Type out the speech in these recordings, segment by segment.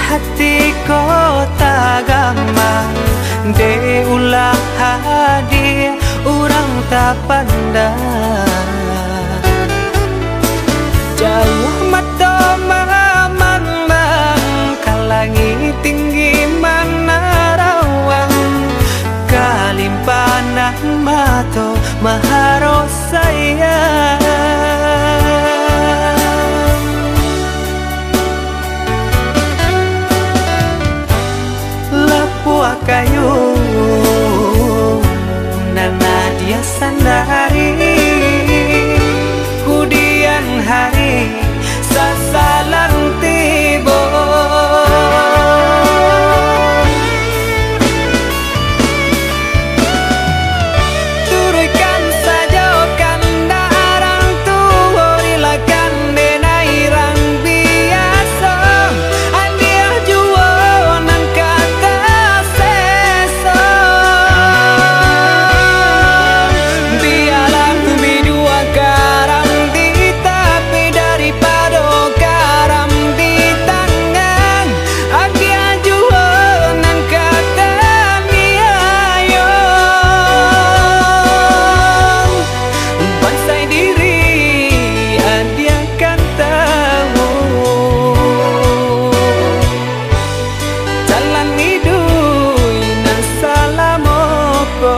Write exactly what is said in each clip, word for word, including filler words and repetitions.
hati kota gampang de ulah hadir orang tak pandang jauh mata mamang kalangi tinggi mana rawang kalimpanan mato maharo sayang lapua kayu nana dia sandari kudian hari sasalang tibo turutkan saja kanda arang tua rilakan denai rang biasa andia jua nang kata seso biarlah bidua garam di tapi daripada garam di tangan agia jua nang kata niayo bansai diri adia kan tahu jalan hidup nan salamoko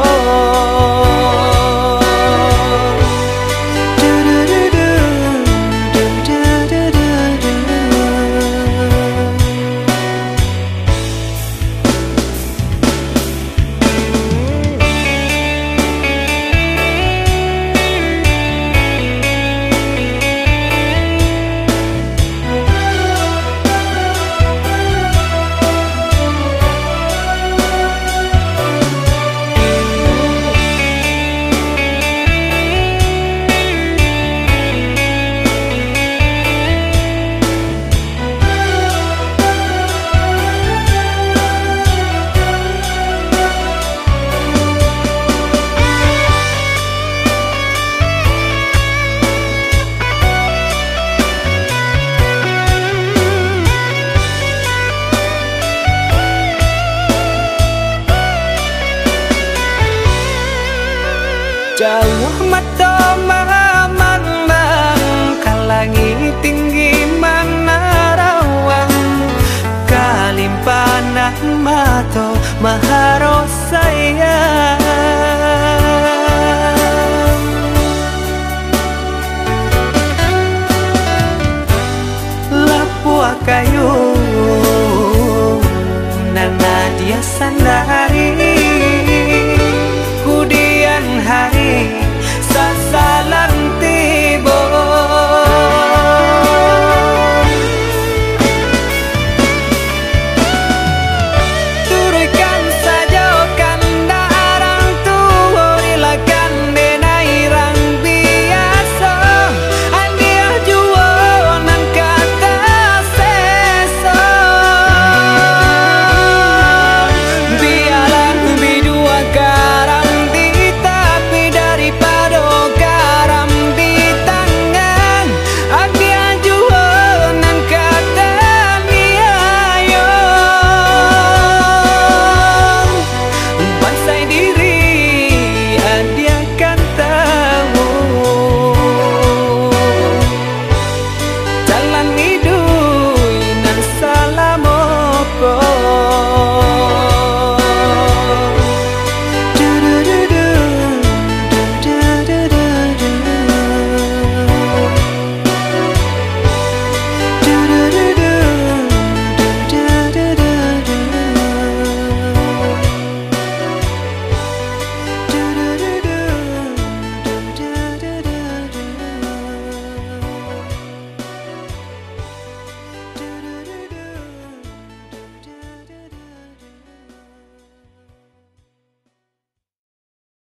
jauh mata mamang kalangi tinggi mana rawang kalimpanan mato maharo sayang